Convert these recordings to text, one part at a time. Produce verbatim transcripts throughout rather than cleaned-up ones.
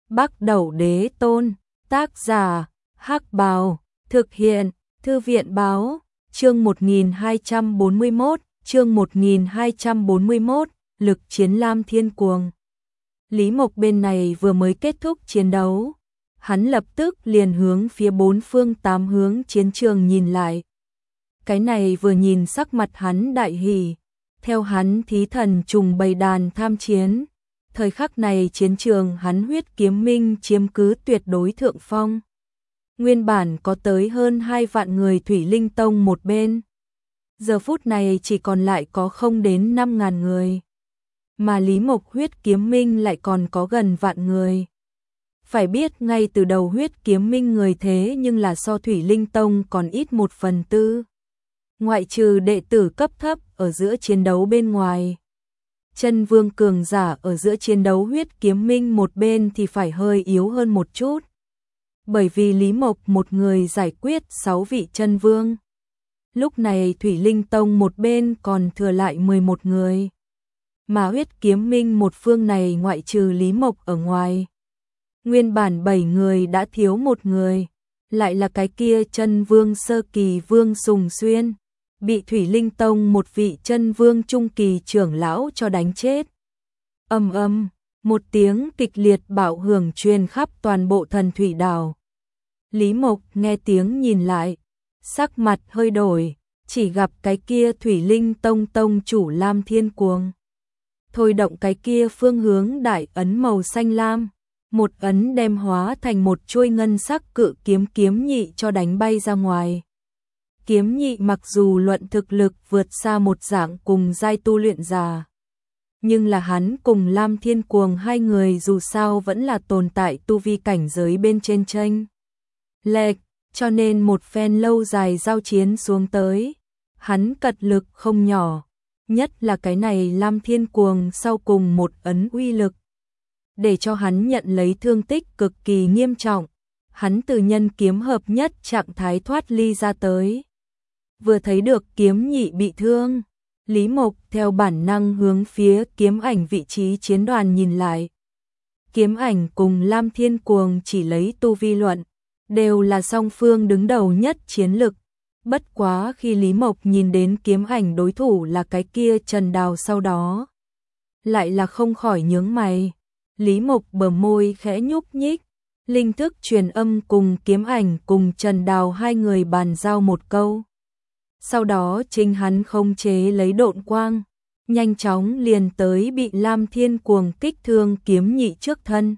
Bắc Đẩu Đế Tôn, tác giả, Hắc Bào, thực hiện, Thư viện Báo, chương một nghìn hai trăm bốn mươi mốt, chương một nghìn hai trăm bốn mươi mốt, lực chiến Lam Thiên Cuồng. Lý Mộc bên này vừa mới kết thúc chiến đấu, hắn lập tức liền hướng phía bốn phương tám hướng chiến trường nhìn lại. Cái này vừa nhìn sắc mặt hắn đại hỉ, theo hắn thí thần trùng bầy đàn tham chiến. Thời khắc này chiến trường hắn Huyết Kiếm Minh chiếm cứ tuyệt đối thượng phong. Nguyên bản có tới hơn hai vạn người Thủy Linh Tông một bên. Giờ phút này chỉ còn lại có không đến năm ngàn người. Mà Lý Mộc Huyết Kiếm Minh lại còn có gần vạn người. Phải biết ngay từ đầu Huyết Kiếm Minh người thế nhưng là so Thủy Linh Tông còn ít một phần tư. Ngoại trừ đệ tử cấp thấp ở giữa chiến đấu bên ngoài. Chân vương cường giả ở giữa chiến đấu Huyết Kiếm Minh một bên thì phải hơi yếu hơn một chút. Bởi vì Lý Mộc một người giải quyết sáu vị chân vương. Lúc này Thủy Linh Tông một bên còn thừa lại mười một người. Mà Huyết Kiếm Minh một phương này ngoại trừ Lý Mộc ở ngoài. Nguyên bản bảy người đã thiếu một người. Lại là cái kia chân vương sơ kỳ Vương Sùng Xuyên. Bị Thủy Linh Tông một vị chân vương trung kỳ trưởng lão cho đánh chết. Ầm ầm, một tiếng kịch liệt bạo hưởng truyền khắp toàn bộ Thần Thủy Đảo. Lý Mộc nghe tiếng nhìn lại, sắc mặt hơi đổi, chỉ gặp cái kia Thủy Linh Tông tông chủ Lam Thiên Cuồng. Thôi động cái kia phương hướng đại ấn màu xanh lam, một ấn đem hóa thành một chuôi ngân sắc cự kiếm kiếm nhị cho đánh bay ra ngoài. Kiếm nhị mặc dù luận thực lực vượt xa một dạng cùng giai tu luyện giả, nhưng là hắn cùng Lam Thiên Cuồng hai người dù sao vẫn là tồn tại tu vi cảnh giới bên trên chênh lệch, cho nên một phen lâu dài giao chiến xuống tới, hắn cật lực không nhỏ, nhất là cái này Lam Thiên Cuồng sau cùng một ấn uy lực, để cho hắn nhận lấy thương tích cực kỳ nghiêm trọng, hắn từ nhân kiếm hợp nhất trạng thái thoát ly ra tới. Vừa thấy được kiếm nhị bị thương, Lý Mộc theo bản năng hướng phía kiếm ảnh vị trí chiến đoàn nhìn lại. Kiếm ảnh cùng Lam Thiên Cuồng chỉ lấy tu vi luận, đều là song phương đứng đầu nhất chiến lực. Bất quá khi Lý Mộc nhìn đến kiếm ảnh đối thủ là cái kia Trần Đào sau đó, lại là không khỏi nhướng mày. Lý Mộc bờ môi khẽ nhúc nhích, linh thức truyền âm cùng kiếm ảnh cùng Trần Đào hai người bàn giao một câu. Sau đó chính hắn không chế lấy độn quang, nhanh chóng liền tới bị Lam Thiên Cuồng kích thương kiếm nhị trước thân.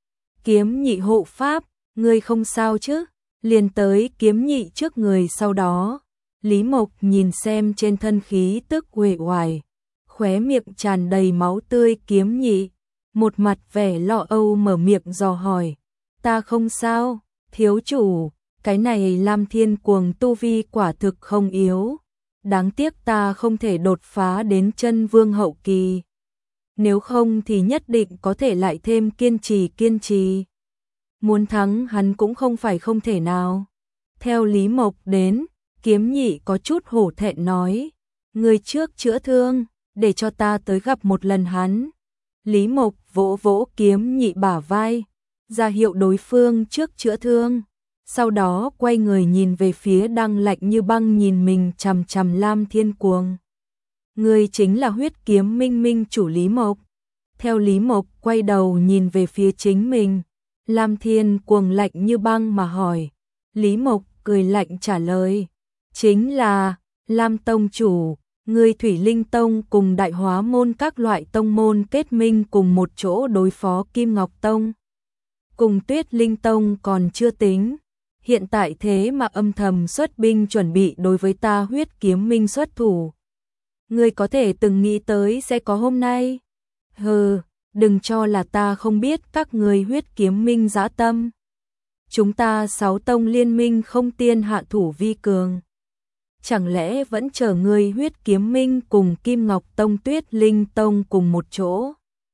Kiếm nhị hộ pháp, ngươi không sao chứ? Liền tới kiếm nhị trước người sau đó. Lý Mộc nhìn xem trên thân khí tức uể oải, khóe miệng tràn đầy máu tươi kiếm nhị. Một mặt vẻ lo âu mở miệng dò hỏi. Ta không sao, thiếu chủ. Cái này Lam Thiên Cuồng tu vi quả thực không yếu. Đáng tiếc ta không thể đột phá đến chân vương hậu kỳ. Nếu không thì nhất định có thể lại thêm kiên trì kiên trì. Muốn thắng hắn cũng không phải không thể nào. Theo Lý Mộc đến, kiếm nhị có chút hổ thẹn nói. Người trước chữa thương, để cho ta tới gặp một lần hắn. Lý Mộc vỗ vỗ kiếm nhị bả vai, ra hiệu đối phương trước chữa thương. Sau đó quay người nhìn về phía đang lạnh như băng nhìn mình chằm chằm Lam Thiên Cuồng. Người chính là Huyết Kiếm Minh Minh chủ Lý Mộc. Theo Lý Mộc quay đầu nhìn về phía chính mình, Lam Thiên Cuồng lạnh như băng mà hỏi. Lý Mộc cười lạnh trả lời. Chính là, Lam Tông chủ, người Thủy Linh Tông cùng Đại Hóa Môn các loại tông môn kết minh cùng một chỗ đối phó Kim Ngọc Tông. Cùng Tuyết Linh Tông còn chưa tính. Hiện tại thế mà âm thầm xuất binh chuẩn bị đối với ta Huyết Kiếm Minh xuất thủ. Ngươi có thể từng nghĩ tới sẽ có hôm nay. Hừ, đừng cho là ta không biết các ngươi Huyết Kiếm Minh dã tâm. Chúng ta sáu tông liên minh không tiên hạ thủ vi cường. Chẳng lẽ vẫn chờ ngươi Huyết Kiếm Minh cùng Kim Ngọc Tông Tuyết Linh Tông cùng một chỗ?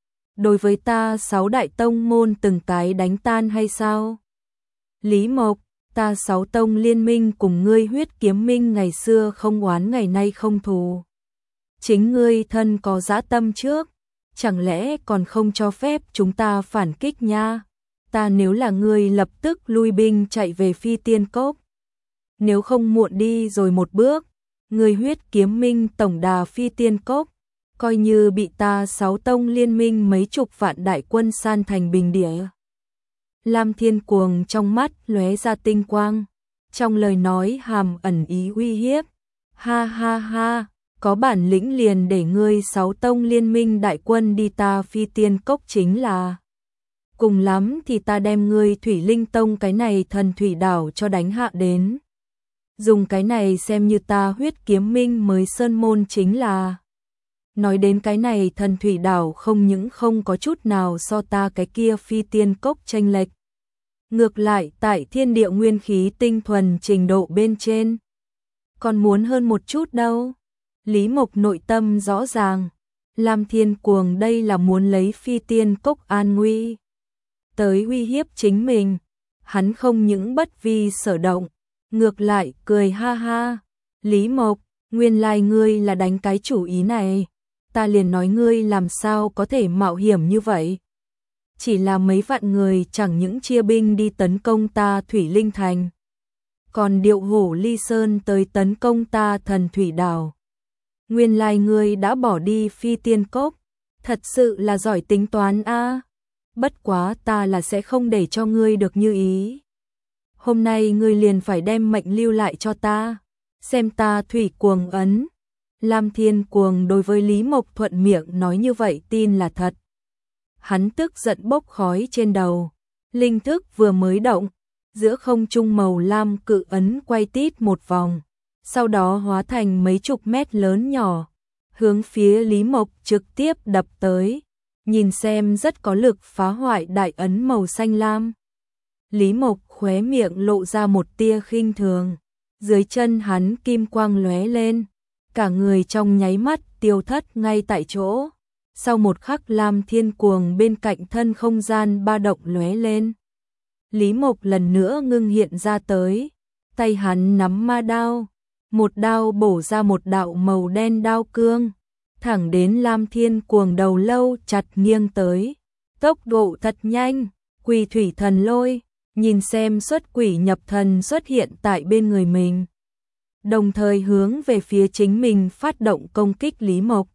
Đối với ta sáu đại tông môn từng cái đánh tan hay sao? Lý Mộc, ta sáu tông liên minh cùng ngươi Huyết Kiếm Minh ngày xưa không oán ngày nay không thù. Chính ngươi thân có dã tâm trước, chẳng lẽ còn không cho phép chúng ta phản kích nha? ta nếu là ngươi lập tức lui binh chạy về Phi Tiên Cốc. Nếu không muộn đi rồi một bước, ngươi Huyết Kiếm Minh tổng đà Phi Tiên Cốc, coi như bị ta sáu tông liên minh mấy chục vạn đại quân san thành bình địa. Lam Thiên Cuồng trong mắt lóe ra tinh quang, trong lời nói hàm ẩn ý uy hiếp. Ha ha ha, có bản lĩnh liền để ngươi sáu tông liên minh đại quân đi ta Phi Tiên Cốc chính là. Cùng lắm thì ta đem ngươi Thủy Linh Tông cái này thần thủy đảo cho đánh hạ đến. Dùng cái này xem như ta Huyết Kiếm Minh mới sơn môn chính là. Nói đến cái này thần thủy đảo không những không có chút nào so ta cái kia Phi Tiên Cốc chênh lệch. Ngược lại tại thiên địa nguyên khí tinh thuần trình độ bên trên. Còn muốn hơn một chút đâu. Lý Mộc nội tâm rõ ràng. Lam Thiên Cuồng đây là muốn lấy Phi Tiên Cốc an nguy tới uy hiếp chính mình. Hắn không những bất vi sở động, ngược lại cười ha ha. Lý Mộc, nguyên lai ngươi là đánh cái chủ ý này. Ta liền nói ngươi làm sao có thể mạo hiểm như vậy. Chỉ là mấy vạn người chẳng những chia binh đi tấn công ta Thủy Linh Thành, còn điệu hổ ly sơn tới tấn công ta thần thủy đảo. Nguyên lai ngươi đã bỏ đi Phi Tiên Cốc, thật sự là giỏi tính toán a. Bất quá ta là sẽ không để cho ngươi được như ý. Hôm nay ngươi liền phải đem mệnh lưu lại cho ta, xem ta Thủy Cuồng ấn. Lam Thiên Cuồng đối với Lý Mộc thuận miệng nói như vậy tin là thật. Hắn tức giận bốc khói trên đầu, linh thức vừa mới động, giữa không trung màu lam cự ấn quay tít một vòng, sau đó hóa thành mấy chục mét lớn nhỏ, hướng phía Lý Mộc trực tiếp đập tới, nhìn xem rất có lực phá hoại đại ấn màu xanh lam. Lý Mộc khóe miệng lộ ra một tia khinh thường, dưới chân hắn kim quang lóe lên, cả người trong nháy mắt tiêu thất ngay tại chỗ. Sau một khắc Lam Thiên Cuồng bên cạnh thân không gian ba động lóe lên. Lý Mộc lần nữa ngưng hiện ra tới, tay hắn nắm ma đao, một đao bổ ra một đạo màu đen đao cương, thẳng đến Lam Thiên Cuồng đầu lâu chặt nghiêng tới. Tốc độ thật nhanh, Quỷ Thủy Thần Lôi, nhìn xem xuất quỷ nhập thần xuất hiện tại bên người mình, đồng thời hướng về phía chính mình phát động công kích Lý Mộc.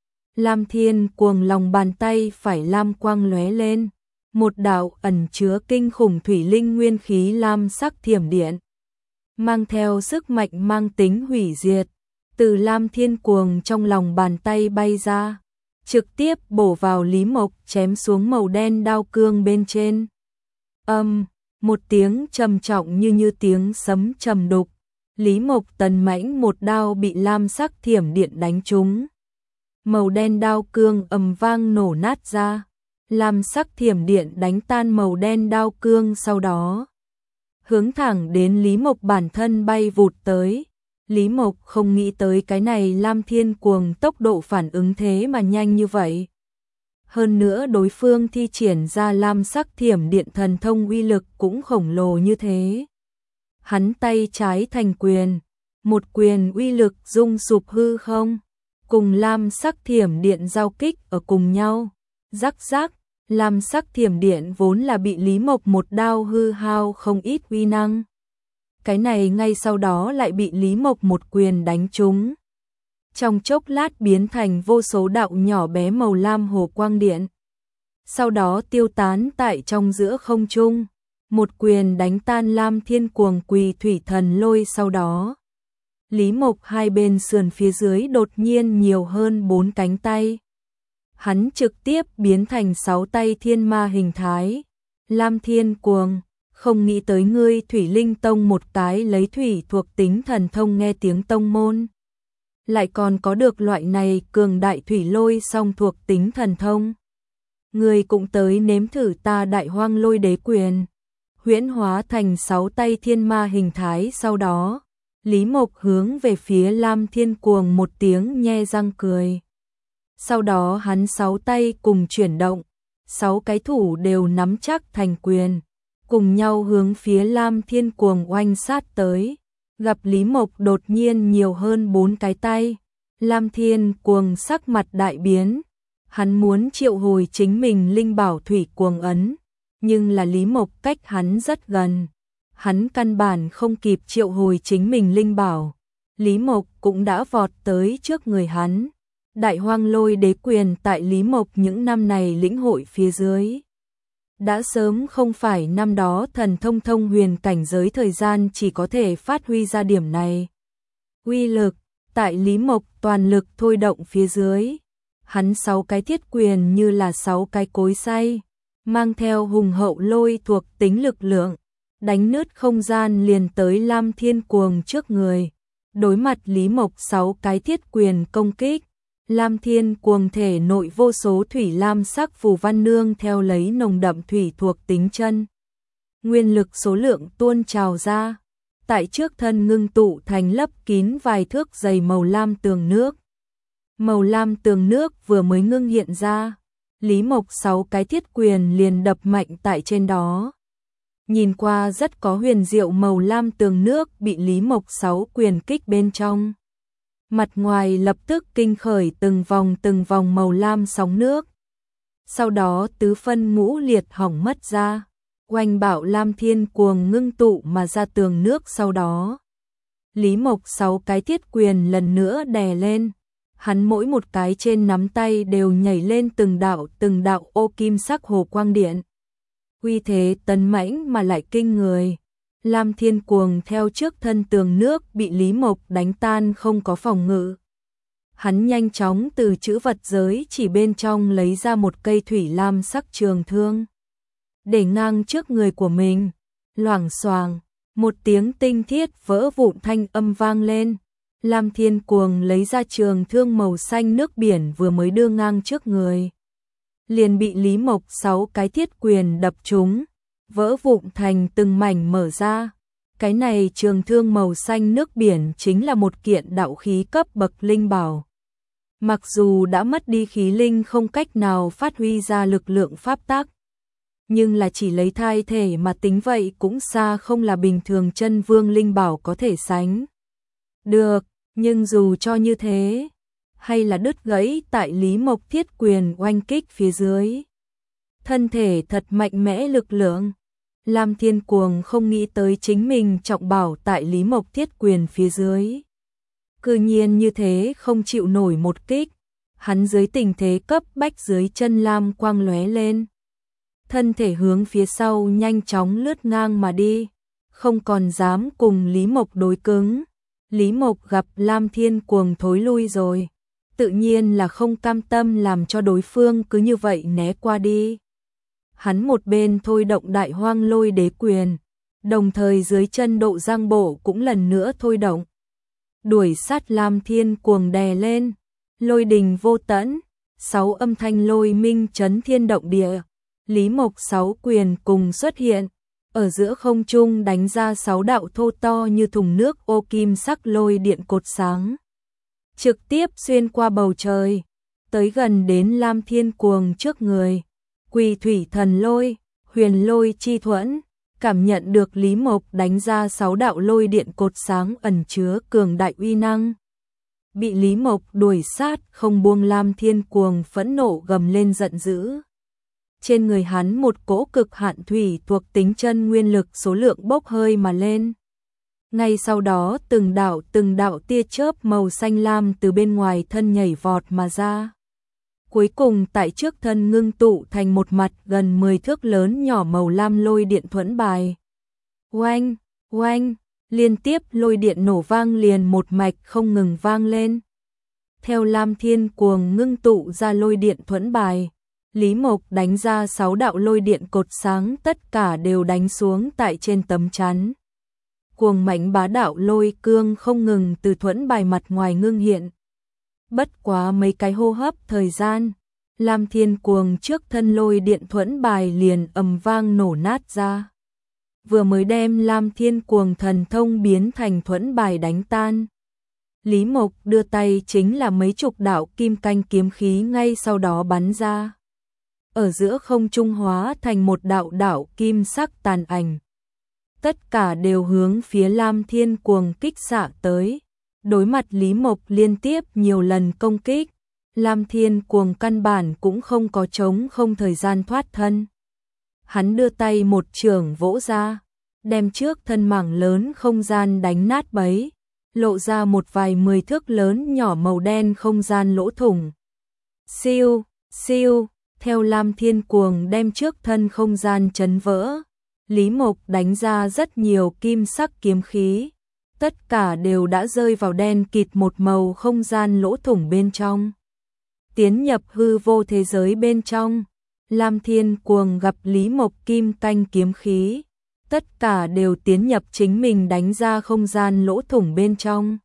Lam Thiên Cuồng lòng bàn tay phải lam quang lóe lên, một đạo ẩn chứa kinh khủng thủy linh nguyên khí lam sắc thiểm điện, mang theo sức mạnh mang tính hủy diệt, từ Lam Thiên Cuồng trong lòng bàn tay bay ra, trực tiếp bổ vào Lý Mộc chém xuống màu đen đao cương bên trên. Âm, um, một tiếng trầm trọng như như tiếng sấm trầm đục, Lý Mộc tần mãnh một đao bị lam sắc thiểm điện đánh trúng. Màu đen đao cương ầm vang nổ nát ra, lam sắc thiểm điện đánh tan màu đen đao cương, sau đó hướng thẳng đến Lý Mộc bản thân bay vụt tới. Lý Mộc không nghĩ tới cái này Lam Thiên Cuồng tốc độ phản ứng thế mà nhanh như vậy. Hơn nữa đối phương thi triển ra lam sắc thiểm điện thần thông uy lực cũng khổng lồ như thế. Hắn tay trái thành quyền, một quyền uy lực rung sụp hư không, cùng lam sắc thiểm điện giao kích ở cùng nhau. Rắc rắc, lam sắc thiểm điện vốn là bị Lý Mộc một đao hư hao không ít uy năng. Cái này ngay sau đó lại bị Lý Mộc một quyền đánh trúng. Trong chốc lát biến thành vô số đạo nhỏ bé màu lam hồ quang điện. Sau đó tiêu tán tại trong giữa không trung. Một quyền đánh tan Lam Thiên Cuồng Quỷ Thủy Thần Lôi, sau đó Lý Mộc hai bên sườn phía dưới đột nhiên nhiều hơn bốn cánh tay. Hắn trực tiếp biến thành sáu tay thiên ma hình thái. Lam Thiên Cuồng, không nghĩ tới ngươi Thủy Linh Tông một cái lấy thủy thuộc tính thần thông nghe tiếng tông môn, lại còn có được loại này cường đại thủy lôi song thuộc tính thần thông. Ngươi cũng tới nếm thử ta Đại Hoang Lôi Đế Quyền. Huyễn hóa thành sáu tay thiên ma hình thái, sau đó Lý Mộc hướng về phía Lam Thiên Cuồng một tiếng nhe răng cười. Sau đó hắn sáu tay cùng chuyển động, sáu cái thủ đều nắm chắc thành quyền, cùng nhau hướng phía Lam Thiên Cuồng oanh sát tới. Gặp Lý Mộc đột nhiên nhiều hơn bốn cái tay, Lam Thiên Cuồng sắc mặt đại biến. Hắn muốn triệu hồi chính mình linh bảo Thủy Cuồng ấn, nhưng là Lý Mộc cách hắn rất gần. Hắn căn bản không kịp triệu hồi chính mình linh bảo. Lý Mộc cũng đã vọt tới trước người hắn. Đại Hoang Lôi Đế Quyền tại Lý Mộc những năm này lĩnh hội phía dưới. Đã sớm không phải năm đó thần thông thông huyền cảnh giới thời gian chỉ có thể phát huy ra điểm này. Uy lực, tại Lý Mộc toàn lực thôi động phía dưới. Hắn sáu cái thiết quyền như là sáu cái cối xay, mang theo hùng hậu lôi thuộc tính lực lượng, đánh nứt không gian liền tới Lam Thiên Cuồng trước người. Đối mặt Lý Mộc sáu cái thiết quyền công kích, Lam Thiên Cuồng thể nội vô số thủy lam sắc phù văn nương theo lấy nồng đậm thủy thuộc tính chân. Nguyên lực số lượng tuôn trào ra, tại trước thân ngưng tụ thành lấp kín vài thước dày màu lam tường nước. Màu lam tường nước vừa mới ngưng hiện ra, Lý Mộc sáu cái thiết quyền liền đập mạnh tại trên đó. Nhìn qua rất có huyền diệu màu lam tường nước bị Lý Mộc sáu quyền kích bên trong. Mặt ngoài lập tức kinh khởi từng vòng từng vòng màu lam sóng nước. Sau đó tứ phân ngũ liệt hỏng mất ra. Oanh Bảo Lam Thiên Cuồng ngưng tụ mà ra tường nước sau đó. Lý Mộc sáu cái thiết quyền lần nữa đè lên. Hắn mỗi một cái trên nắm tay đều nhảy lên từng đạo từng đạo ô kim sắc hồ quang điện. Uy thế tấn mãnh mà lại kinh người. Lam Thiên Cuồng theo trước thân tường nước bị Lý Mộc đánh tan không có phòng ngự. Hắn nhanh chóng từ trữ vật giới chỉ bên trong lấy ra một cây thủy lam sắc trường thương. Để ngang trước người của mình. Loảng xoàng, một tiếng tinh thiết vỡ vụn thanh âm vang lên. Lam Thiên Cuồng lấy ra trường thương màu xanh nước biển vừa mới đưa ngang trước người. Liền bị Lý Mộc sáu cái thiết quyền đập trúng, vỡ vụn thành từng mảnh mở ra. Cái này trường thương màu xanh nước biển chính là một kiện đạo khí cấp bậc linh bảo. Mặc dù đã mất đi khí linh không cách nào phát huy ra lực lượng pháp tắc, nhưng là chỉ lấy thai thể mà tính vậy cũng xa không là bình thường chân vương linh bảo có thể sánh được. Nhưng dù cho như thế, hay là đứt gãy tại Lý Mộc thiết quyền oanh kích phía dưới. Thân thể thật mạnh mẽ lực lượng. Lam Thiên Cuồng không nghĩ tới chính mình trọng bảo tại Lý Mộc thiết quyền phía dưới. Cư nhiên như thế không chịu nổi một kích. Hắn dưới tình thế cấp bách dưới chân lam quang lóe lên. Thân thể hướng phía sau nhanh chóng lướt ngang mà đi. Không còn dám cùng Lý Mộc đối cứng. Lý Mộc gặp Lam Thiên Cuồng thối lui rồi. Tự nhiên là không cam tâm làm cho đối phương cứ như vậy né qua đi. Hắn một bên thôi động Đại Hoang Lôi Đế Quyền, đồng thời dưới chân Độ Giang Bộ cũng lần nữa thôi động. Đuổi sát Lam Thiên Cuồng đè lên, lôi đình vô tận, sáu âm thanh lôi minh chấn thiên động địa. Lý Mộc sáu quyền cùng xuất hiện, ở giữa không trung đánh ra sáu đạo thô to như thùng nước ô kim sắc lôi điện cột sáng. Trực tiếp xuyên qua bầu trời, tới gần đến Lam Thiên Cuồng trước người. Quỳ thủy thần lôi, huyền lôi chi thuẫn, cảm nhận được Lý Mộc đánh ra sáu đạo lôi điện cột sáng ẩn chứa cường đại uy năng. Bị Lý Mộc đuổi sát không buông, Lam Thiên Cuồng phẫn nộ gầm lên giận dữ. Trên người hắn một cỗ cực hạn thủy thuộc tính chân nguyên lực số lượng bốc hơi mà lên. Ngay sau đó từng đạo từng đạo tia chớp màu xanh lam từ bên ngoài thân nhảy vọt mà ra. Cuối cùng tại trước thân ngưng tụ thành một mặt gần mười thước lớn nhỏ màu lam lôi điện thuẫn bài. Oanh, oanh, liên tiếp lôi điện nổ vang liền một mạch không ngừng vang lên. Theo Lam Thiên Cuồng ngưng tụ ra lôi điện thuẫn bài, Lý Mộc đánh ra sáu đạo lôi điện cột sáng tất cả đều đánh xuống tại trên tấm chắn. Cuồng mãnh bá đạo lôi cương không ngừng từ thuẫn bài mặt ngoài ngưng hiện. Bất quá mấy cái hô hấp thời gian, Lam Thiên Cuồng trước thân lôi điện thuẫn bài liền ầm vang nổ nát ra. Vừa mới đem Lam Thiên Cuồng thần thông biến thành thuẫn bài đánh tan. Lý Mộc đưa tay chính là mấy chục đạo kim canh kiếm khí ngay sau đó bắn ra. Ở giữa không trung hóa thành một đạo đạo kim sắc tàn ảnh. Tất cả đều hướng phía Lam Thiên Cuồng kích xạ tới. Đối mặt Lý Mộc liên tiếp nhiều lần công kích, Lam Thiên Cuồng căn bản cũng không có trống không thời gian thoát thân. Hắn đưa tay một chưởng vỗ ra, đem trước thân mảng lớn không gian đánh nát bấy, lộ ra một vài mười thước lớn nhỏ màu đen không gian lỗ thủng. Siêu, siêu, theo Lam Thiên Cuồng đem trước thân không gian chấn vỡ, Lý Mộc đánh ra rất nhiều kim sắc kiếm khí, tất cả đều đã rơi vào đen kịt một màu không gian lỗ thủng bên trong. Tiến nhập hư vô thế giới bên trong, Lam Thiên Cuồng gặp Lý Mộc kim canh kiếm khí, tất cả đều tiến nhập chính mình đánh ra không gian lỗ thủng bên trong.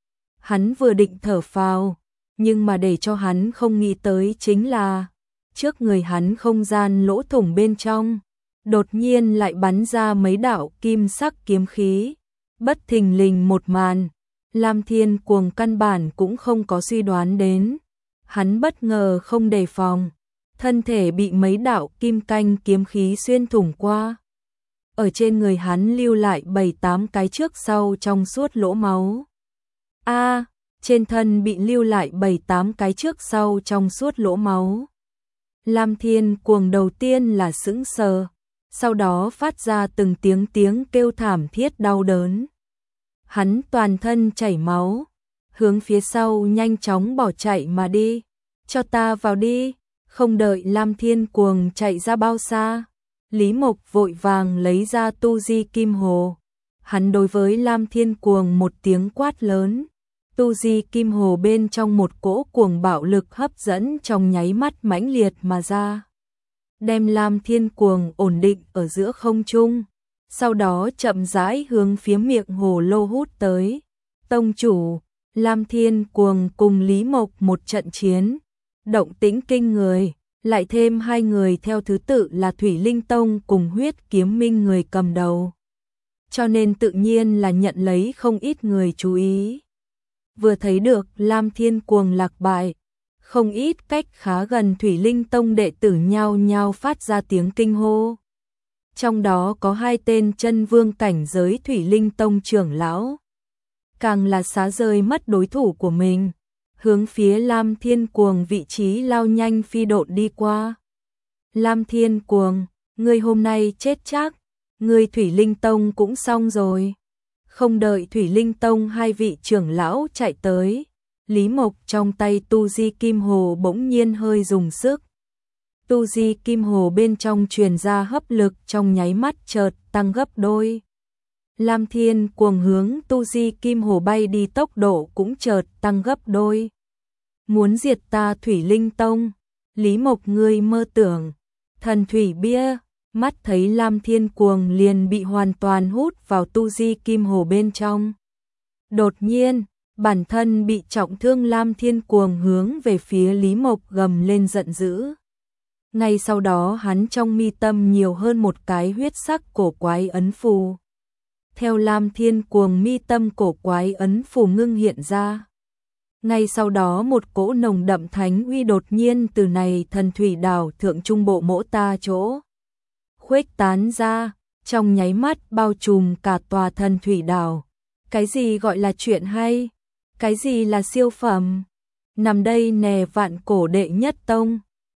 Hắn vừa định thở phào, nhưng mà để cho hắn không nghĩ tới chính là, trước người hắn không gian lỗ thủng bên trong, đột nhiên lại bắn ra mấy đạo kim sắc kiếm khí, bất thình lình một màn, Lam Thiên Cuồng căn bản cũng không có suy đoán đến. Hắn bất ngờ không đề phòng, thân thể bị mấy đạo kim canh kiếm khí xuyên thủng qua. Ở trên người hắn lưu lại bảy tám cái trước sau trong suốt lỗ máu. A, à, trên thân bị lưu lại bảy tám cái trước sau trong suốt lỗ máu. Lam Thiên Cuồng đầu tiên là sững sờ, sau đó phát ra từng tiếng tiếng kêu thảm thiết đau đớn. Hắn toàn thân chảy máu, hướng phía sau nhanh chóng bỏ chạy mà đi. Cho ta vào đi, không đợi Lam Thiên Cuồng chạy ra bao xa. Lý Mộc vội vàng lấy ra tu di kim hồ. Hắn đối với Lam Thiên Cuồng một tiếng quát lớn. Tu di kim hồ bên trong một cỗ cuồng bạo lực hấp dẫn trong nháy mắt mãnh liệt mà ra. Đem Lam Thiên Cuồng ổn định ở giữa không trung. Sau đó chậm rãi hướng phía miệng hồ lô hút tới. Tông chủ, Lam Thiên Cuồng cùng Lý Mộc một trận chiến. Động tĩnh kinh người, lại thêm hai người theo thứ tự là Thủy Linh Tông cùng Huyết Kiếm Minh người cầm đầu. Cho nên tự nhiên là nhận lấy không ít người chú ý. Vừa thấy được Lam Thiên Cuồng lạc bại, không ít cách khá gần Thủy Linh Tông đệ tử nhao nhao phát ra tiếng kinh hô. Trong đó có hai tên chân vương cảnh giới Thủy Linh Tông trưởng lão. Càng là xá rơi mất đối thủ của mình, hướng phía Lam Thiên Cuồng vị trí lao nhanh phi độn đi qua. Lam Thiên Cuồng, ngươi hôm nay chết chắc, ngươi Thủy Linh Tông cũng xong rồi. Không đợi Thủy Linh Tông hai vị trưởng lão chạy tới, Lý Mộc trong tay tu di kim hồ bỗng nhiên hơi dùng sức. Tu di kim hồ bên trong truyền ra hấp lực trong nháy mắt chợt tăng gấp đôi. Lam Thiên Cuồng hướng tu di kim hồ bay đi tốc độ cũng chợt tăng gấp đôi. Muốn diệt ta Thủy Linh Tông, Lý Mộc ngươi mơ tưởng. Thần thủy bia, mắt thấy Lam Thiên Cuồng liền bị hoàn toàn hút vào tu di kim hồ bên trong. Đột nhiên, bản thân bị trọng thương Lam Thiên Cuồng hướng về phía Lý Mộc gầm lên giận dữ. Ngay sau đó hắn trong mi tâm nhiều hơn một cái huyết sắc cổ quái ấn phù. Theo Lam Thiên Cuồng mi tâm cổ quái ấn phù ngưng hiện ra. Ngay sau đó một cỗ nồng đậm thánh uy đột nhiên từ này thần thủy đảo thượng trung bộ mỗ ta chỗ. Khuếch tán ra, trong nháy mắt bao trùm cả tòa thần thủy đảo. Cái gì gọi là chuyện hay? Cái gì là siêu phẩm? Nằm đây nè vạn cổ đệ nhất tông,